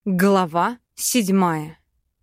Глава 7.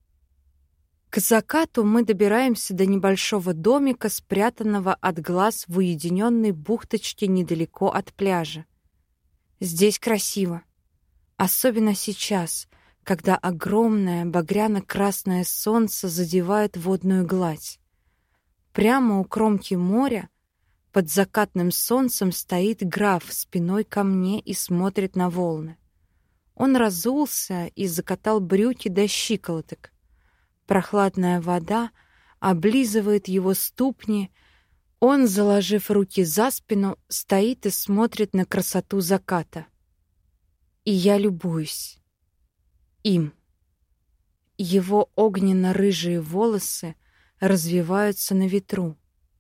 К закату мы добираемся до небольшого домика, спрятанного от глаз в уединенной бухточке недалеко от пляжа. Здесь красиво, особенно сейчас, когда огромное багряно-красное солнце задевает водную гладь. Прямо у кромки моря под закатным солнцем стоит граф спиной ко мне и смотрит на волны. Он разулся и закатал брюки до щиколоток. Прохладная вода облизывает его ступни. Он, заложив руки за спину, стоит и смотрит на красоту заката. И я любуюсь им. Его огненно-рыжие волосы развиваются на ветру.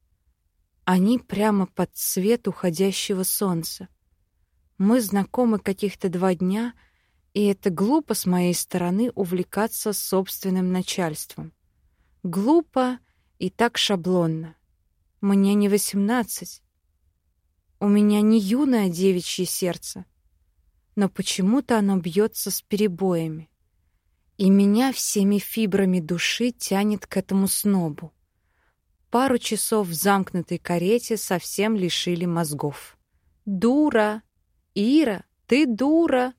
Они прямо под цвет уходящего солнца. Мы знакомы каких-то 2 дня, и это глупо с моей стороны увлекаться собственным начальством. Глупо и так шаблонно. Мне не 18. У меня не юное девичье сердце. Но почему-то оно бьется с перебоями. И меня всеми фибрами души тянет к этому снобу. Пару часов в замкнутой карете совсем лишили мозгов. «Дура! Ира, ты дура!»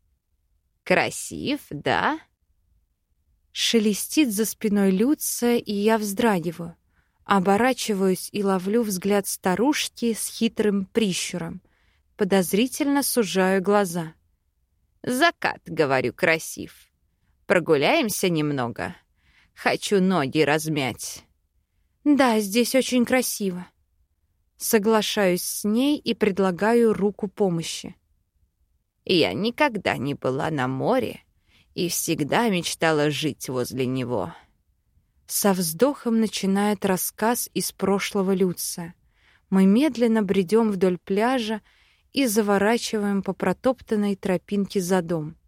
«Красив, да?» Шелестит за спиной Люция, и я вздрагиваю. Оборачиваюсь и ловлю взгляд старушки с хитрым прищуром. Подозрительно сужаю глаза. «Закат, говорю, красив. Прогуляемся немного. Хочу ноги размять». «Да, здесь очень красиво». Соглашаюсь с ней и предлагаю руку помощи. Я никогда не была на море и всегда мечтала жить возле него. Со вздохом начинает рассказ из прошлого Люция. Мы медленно бредем вдоль пляжа и заворачиваем по протоптанной тропинке за дом.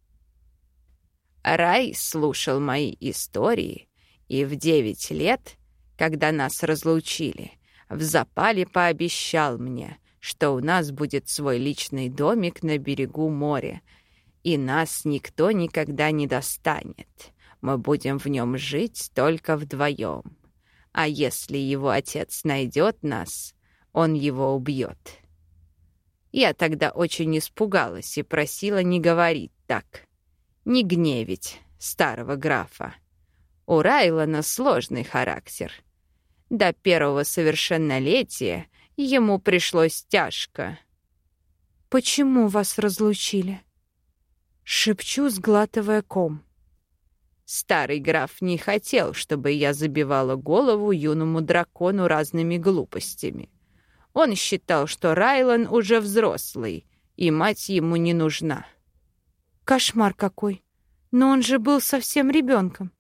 Рай слушал мои истории, и в 9 лет, когда нас разлучили, в запале пообещал мне, что у нас будет свой личный домик на берегу моря, и нас никто никогда не достанет. Мы будем в нем жить только вдвоем. А если его отец найдет нас, он его убьет. Я тогда очень испугалась и просила не говорить так, не гневить старого графа. У Райлана сложный характер. До 1-го совершеннолетия ему пришлось тяжко. «Почему вас разлучили?» Шепчу, сглатывая ком. Старый граф не хотел, чтобы я забивала голову юному дракону разными глупостями. Он считал, что Райлан уже взрослый, и мать ему не нужна. Кошмар какой! Но он же был совсем ребенком.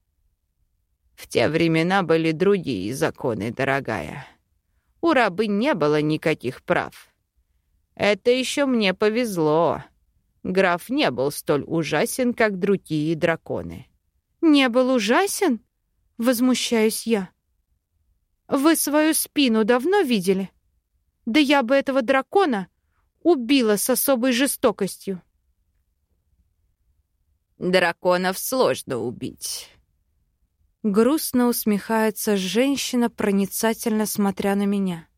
В те времена были другие законы, дорогая. У рабынь не было никаких прав. Это еще мне повезло. Граф не был столь ужасен, как другие драконы. «Не был ужасен?» — возмущаюсь я. «Вы свою спину давно видели? Да я бы этого дракона убила с особой жестокостью». «Драконов сложно убить». Грустно усмехается женщина, проницательно смотря на меня.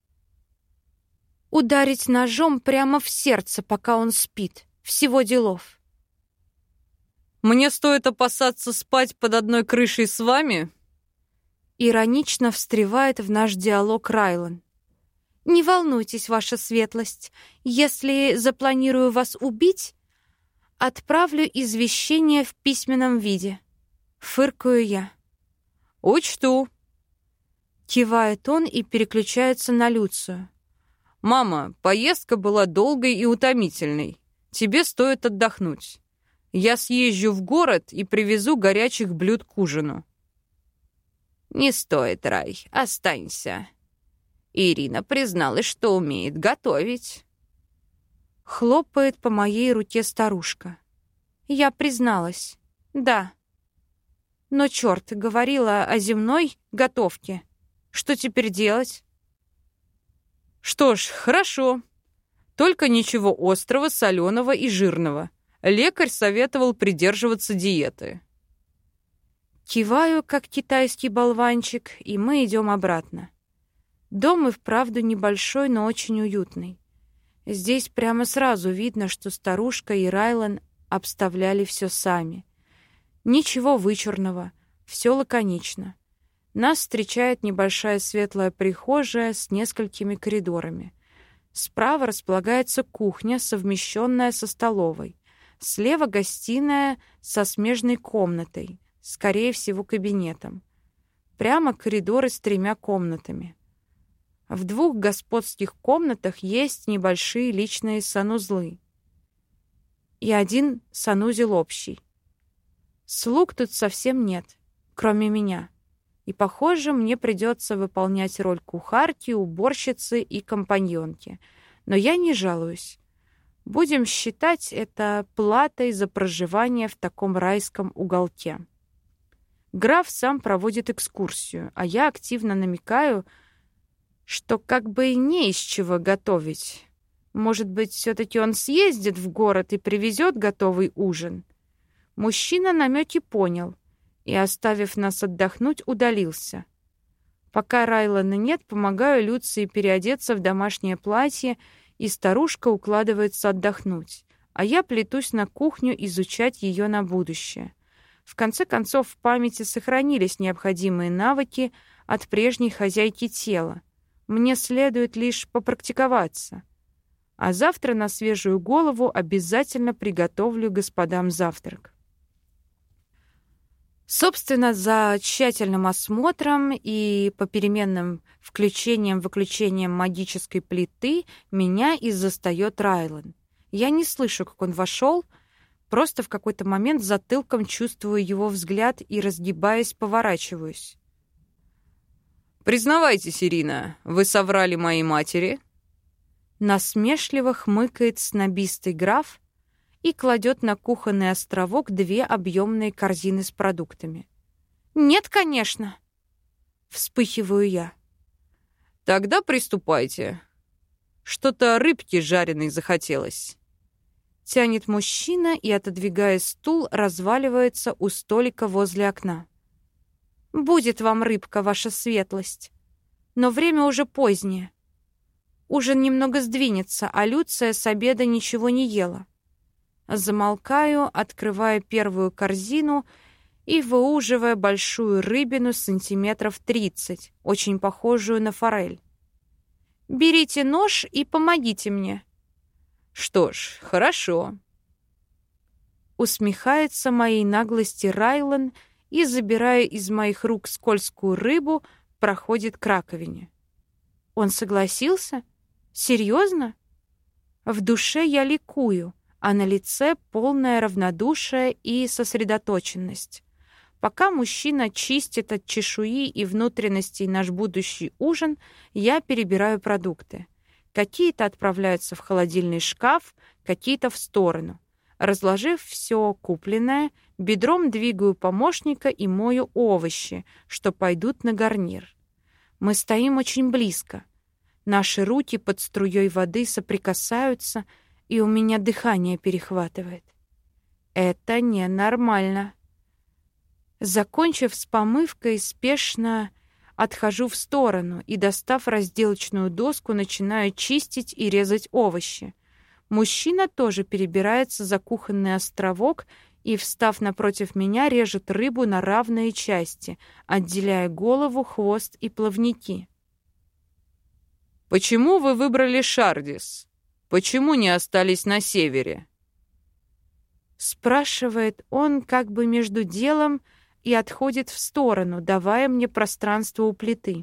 Ударить ножом прямо в сердце, пока он спит. Всего делов. «Мне стоит опасаться спать под одной крышей с вами?» Иронично встревает в наш диалог Райлан. «Не волнуйтесь, ваша светлость. Если запланирую вас убить, отправлю извещение в письменном виде». Фыркаю я. «Учту», — кивает он и переключается на Люцию. «Мама, поездка была долгой и утомительной. Тебе стоит отдохнуть. Я съезжу в город и привезу горячих блюд к ужину». «Не стоит, Рай, останься. Ирина призналась, что умеет готовить». Хлопает по моей руке старушка. Я призналась. Да. Но черт, говорила о земной готовке. Что теперь делать? «Что ж, хорошо. Только ничего острого, соленого и жирного. Лекарь советовал придерживаться диеты. Киваю, как китайский болванчик, и мы идем обратно. Дом и вправду небольшой, но очень уютный. Здесь прямо сразу видно, что старушка и Райлан обставляли все сами. Ничего вычурного, все лаконично. Нас встречает небольшая светлая прихожая с несколькими коридорами. Справа располагается кухня, совмещенная со столовой. Слева гостиная со смежной комнатой, скорее всего, кабинетом. Прямо коридоры с 3 комнатами. В 2 господских комнатах есть небольшие личные санузлы и 1 санузел общий. Слуг тут совсем нет, кроме меня. И, похоже, мне придется выполнять роль кухарки, уборщицы и компаньонки. Но я не жалуюсь. Будем считать это платой за проживание в таком райском уголке. Граф сам проводит экскурсию, а я активно намекаю, что как бы и не из чего готовить. Может быть, все-таки он съездит в город и привезет готовый ужин? Мужчина намеки понял и, оставив нас отдохнуть, удалился. Пока Райлана нет, помогаю Люции переодеться в домашнее платье, и старушка укладывается отдохнуть, а я плетусь на кухню изучать ее на будущее. В конце концов, в памяти сохранились необходимые навыки от прежней хозяйки тела. Мне следует лишь попрактиковаться. А завтра на свежую голову обязательно приготовлю господам завтрак. Собственно, за тщательным осмотром и попеременным включением-выключением магической плиты меня и застаёт Райлан. Я не слышу, как он вошел, просто в какой-то момент затылком чувствую его взгляд и, разгибаясь, поворачиваюсь. «Признавайтесь, Ирина, вы соврали моей матери?» Насмешливо хмыкает снобистый граф и кладет на кухонный островок 2 объемные корзины с продуктами. «Нет, конечно!» Вспыхиваю я. «Тогда приступайте. Что-то рыбки жареной захотелось». Тянет мужчина и, отодвигая стул, разваливается у столика возле окна. «Будет вам рыбка, ваша светлость. Но время уже позднее. Ужин немного сдвинется, а Люция с обеда ничего не ела». Замолкаю, открывая первую корзину и выуживая большую рыбину сантиметров 30, очень похожую на форель. «Берите нож и помогите мне». «Что ж, хорошо». Усмехается моей наглости Райлан и, забирая из моих рук скользкую рыбу, проходит к раковине. Он согласился? Серьезно? В душе я ликую, а на лице полное равнодушие и сосредоточенность. Пока мужчина чистит от чешуи и внутренностей наш будущий ужин, я перебираю продукты. Какие-то отправляются в холодильный шкаф, какие-то в сторону. Разложив все купленное, бедром двигаю помощника и мою овощи, что пойдут на гарнир. Мы стоим очень близко. Наши руки под струей воды соприкасаются, и у меня дыхание перехватывает. Это ненормально. Закончив с помывкой, спешно отхожу в сторону и, достав разделочную доску, начинаю чистить и резать овощи. Мужчина тоже перебирается за кухонный островок и, встав напротив меня, режет рыбу на равные части, отделяя голову, хвост и плавники. «Почему вы выбрали Шардис? Почему не остались на севере?» Спрашивает он как бы между делом и отходит в сторону, давая мне пространство у плиты.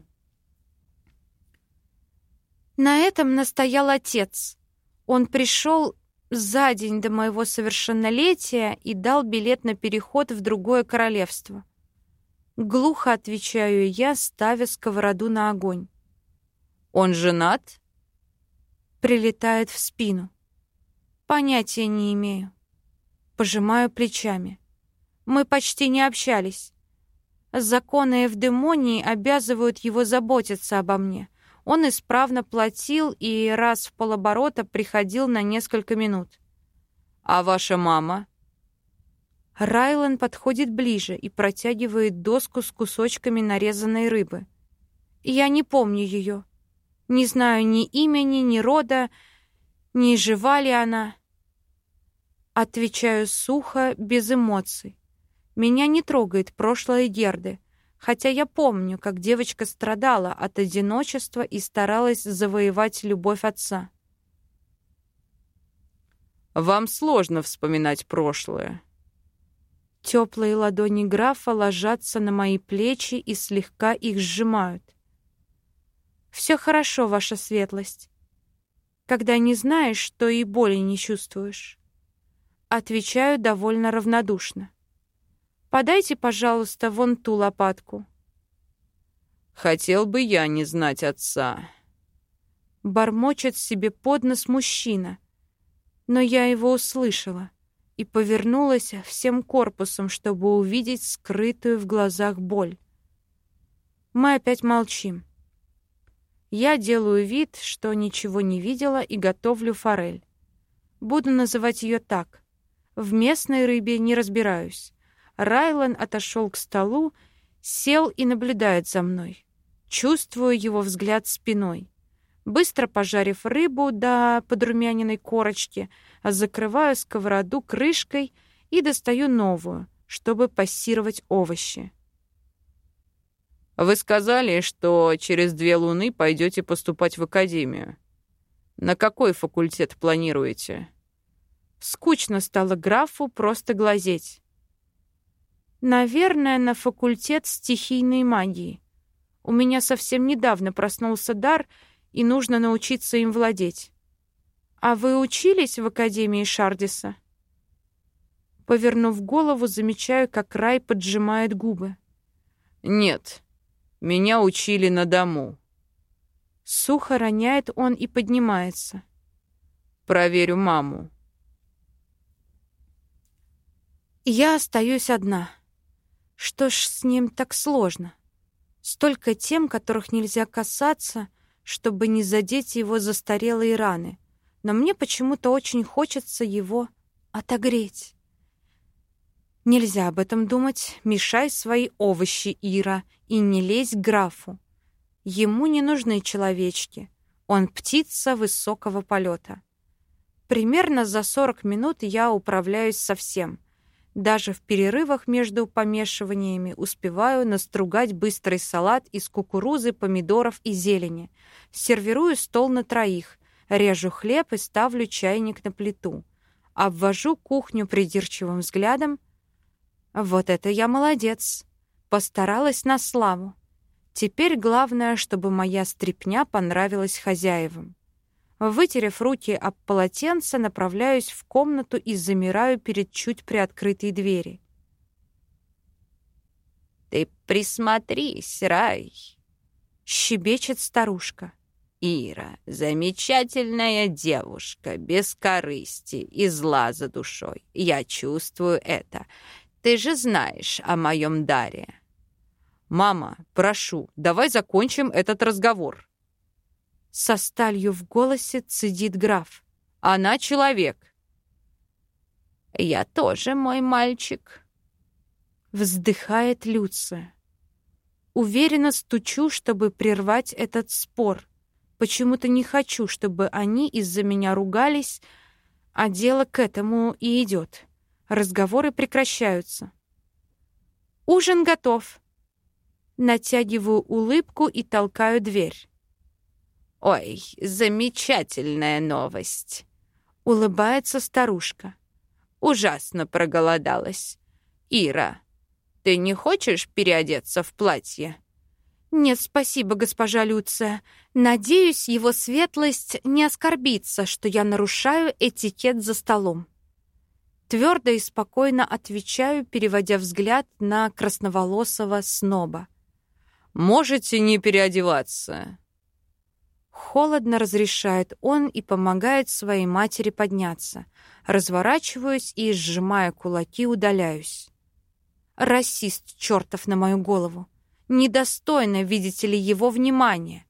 На этом настоял отец. Он пришел за день до моего совершеннолетия и дал билет на переход в другое королевство. Глухо отвечаю я, ставя сковороду на огонь. «Он женат?» Прилетает в спину. Понятия не имею. Пожимаю плечами. Мы почти не общались. Законы Эвдемонии обязывают его заботиться обо мне. Он исправно платил и раз в полоборота приходил на несколько минут. А ваша мама? Райлан подходит ближе и протягивает доску с кусочками нарезанной рыбы. Я не помню ее. Не знаю ни имени, ни рода, ни жива ли она. Отвечаю сухо, без эмоций. Меня не трогает прошлое Герды, хотя я помню, как девочка страдала от одиночества и старалась завоевать любовь отца. Вам сложно вспоминать прошлое. Теплые ладони графа ложатся на мои плечи и слегка их сжимают. «Все хорошо, ваша светлость. Когда не знаешь, что и боли не чувствуешь». Отвечаю довольно равнодушно. «Подайте, пожалуйста, вон ту лопатку». Хотел бы я не знать отца. Бормочет себе под нос мужчина, но я его услышала и повернулась всем корпусом, чтобы увидеть скрытую в глазах боль. Мы опять молчим. Я делаю вид, что ничего не видела, и готовлю форель. Буду называть ее так. В местной рыбе не разбираюсь. Райлан отошел к столу, сел и наблюдает за мной. Чувствую его взгляд спиной. Быстро пожарив рыбу до подрумяненной корочки, закрываю сковороду крышкой и достаю новую, чтобы пассировать овощи. Вы сказали, что через 2 луны пойдете поступать в академию. На какой факультет планируете? Скучно стало графу просто глазеть. Наверное, на факультет стихийной магии. У меня совсем недавно проснулся дар, и нужно научиться им владеть. А вы учились в Академии Шардиса? Повернув голову, замечаю, как Рай поджимает губы. Нет, меня учили на дому. Сухо роняет он и поднимается. Проверю маму. Я остаюсь одна. Что ж с ним так сложно? Столько тем, которых нельзя касаться, чтобы не задеть его застарелые раны. Но мне почему-то очень хочется его отогреть. Нельзя об этом думать. Мешай свои овощи, Ира, и не лезь к графу. Ему не нужны человечки. Он птица высокого полета. Примерно за 40 минут я управляюсь со всем. Даже в перерывах между помешиваниями успеваю настругать быстрый салат из кукурузы, помидоров и зелени. Сервирую стол на 3, режу хлеб и ставлю чайник на плиту. Обвожу кухню придирчивым взглядом. Вот это я молодец. Постаралась на славу. Теперь главное, чтобы моя стряпня понравилась хозяевам. Вытерев руки об полотенце, направляюсь в комнату и замираю перед чуть приоткрытой двери. «Ты присмотрись, Рай!» — щебечет старушка. «Ира — замечательная девушка, без корысти и зла за душой. Я чувствую это. Ты же знаешь о моем даре». «Мама, прошу, давай закончим этот разговор». Со сталью в голосе цедит граф. «Она человек». «Я тоже мой мальчик», — вздыхает Люция. Уверенно стучу, чтобы прервать этот спор. Почему-то не хочу, чтобы они из-за меня ругались, а дело к этому и идет. Разговоры прекращаются. «Ужин готов». Натягиваю улыбку и толкаю дверь. «Ой, замечательная новость!» — улыбается старушка. «Ужасно проголодалась. Ира, ты не хочешь переодеться в платье?» «Нет, спасибо, госпожа Люция. Надеюсь, его светлость не оскорбится, что я нарушаю этикет за столом». Твердо и спокойно отвечаю, переводя взгляд на красноволосого сноба. «Можете не переодеваться». Холодно разрешает он и помогает своей матери подняться. Разворачиваюсь и, сжимая кулаки, удаляюсь. Расист чертов на мою голову. Недостойно, видите ли, его внимания.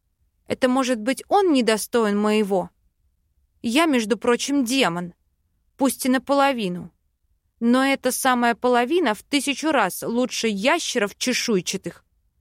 Это может быть он недостоин моего? Я, между прочим, демон. пусть и наполовину. Но эта самая половина в 1000 раз лучше ящеров чешуйчатых.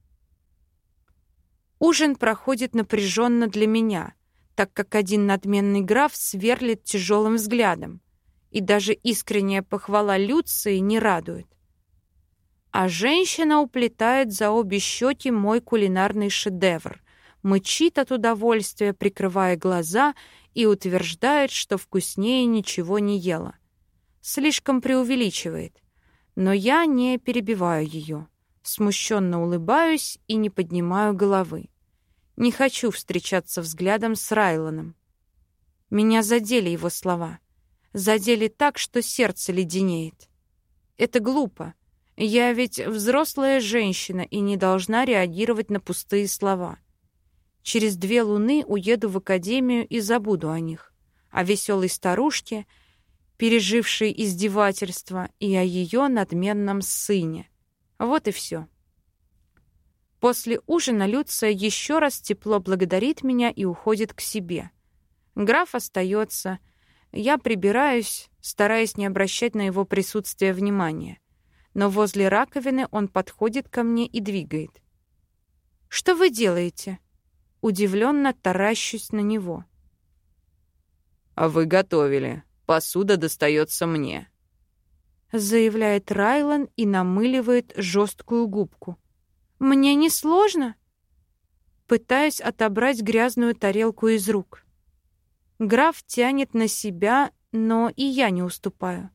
Ужин проходит напряженно для меня, так как один надменный граф сверлит тяжелым взглядом, и даже искренняя похвала Люции не радует. А женщина уплетает за обе щеки мой кулинарный шедевр, мычит от удовольствия, прикрывая глаза, и утверждает, что вкуснее ничего не ела. Слишком преувеличивает, но я не перебиваю ее. Смущенно улыбаюсь и не поднимаю головы. Не хочу встречаться взглядом с Райланом. Меня задели его слова. Задели так, что сердце леденеет. Это глупо. Я ведь взрослая женщина и не должна реагировать на пустые слова. Через 2 луны уеду в академию и забуду о них. О веселой старушке, пережившей издевательство, и о ее надменном сыне. Вот и все. После ужина Люция еще раз тепло благодарит меня и уходит к себе. Граф остается. Я прибираюсь, стараясь не обращать на его присутствие внимания. Но возле раковины он подходит ко мне и двигает. «Что вы делаете?» Удивленно таращусь на него. «А вы готовили. Посуда достается мне», — заявляет Райлан и намыливает жесткую губку. «Мне не сложно?» Пытаюсь отобрать грязную тарелку из рук. Граф тянет на себя, но и я не уступаю.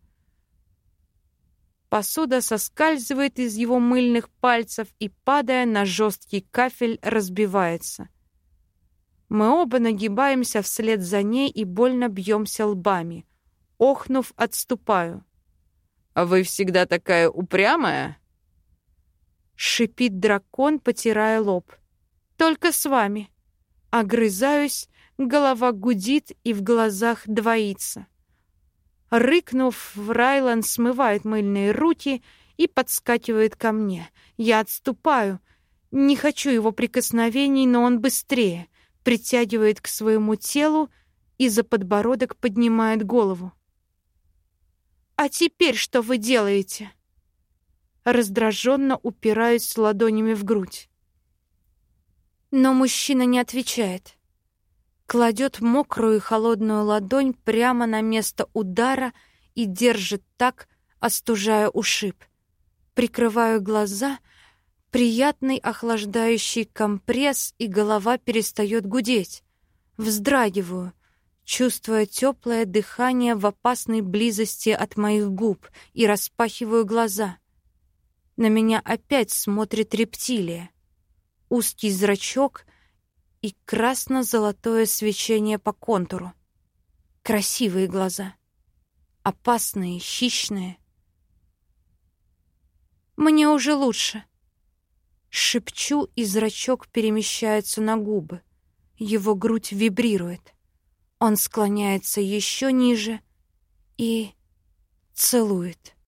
Посуда соскальзывает из его мыльных пальцев и, падая на жесткий кафель, разбивается. Мы оба нагибаемся вслед за ней и больно бьемся лбами. Охнув, отступаю. «А вы всегда такая упрямая?» Шипит дракон, потирая лоб. «Только с вами». Огрызаюсь, голова гудит и в глазах двоится. Рыкнув, Райлан смывает мыльные руки и подскакивает ко мне. Я отступаю. Не хочу его прикосновений, но он быстрее. Притягивает к своему телу и за подбородок поднимает голову. «А теперь что вы делаете?» Раздраженно упираюсь ладонями в грудь. Но мужчина не отвечает. Кладет мокрую и холодную ладонь прямо на место удара и держит так, остужая ушиб. Прикрываю глаза, приятный охлаждающий компресс, и голова перестает гудеть. Вздрагиваю, чувствуя теплое дыхание в опасной близости от моих губ, и распахиваю глаза. На меня опять смотрит рептилия. Узкий зрачок и красно-золотое свечение по контуру. Красивые глаза. Опасные, хищные. «Мне уже лучше». Шепчу, и зрачок перемещается на губы. Его грудь вибрирует. Он склоняется еще ниже и целует.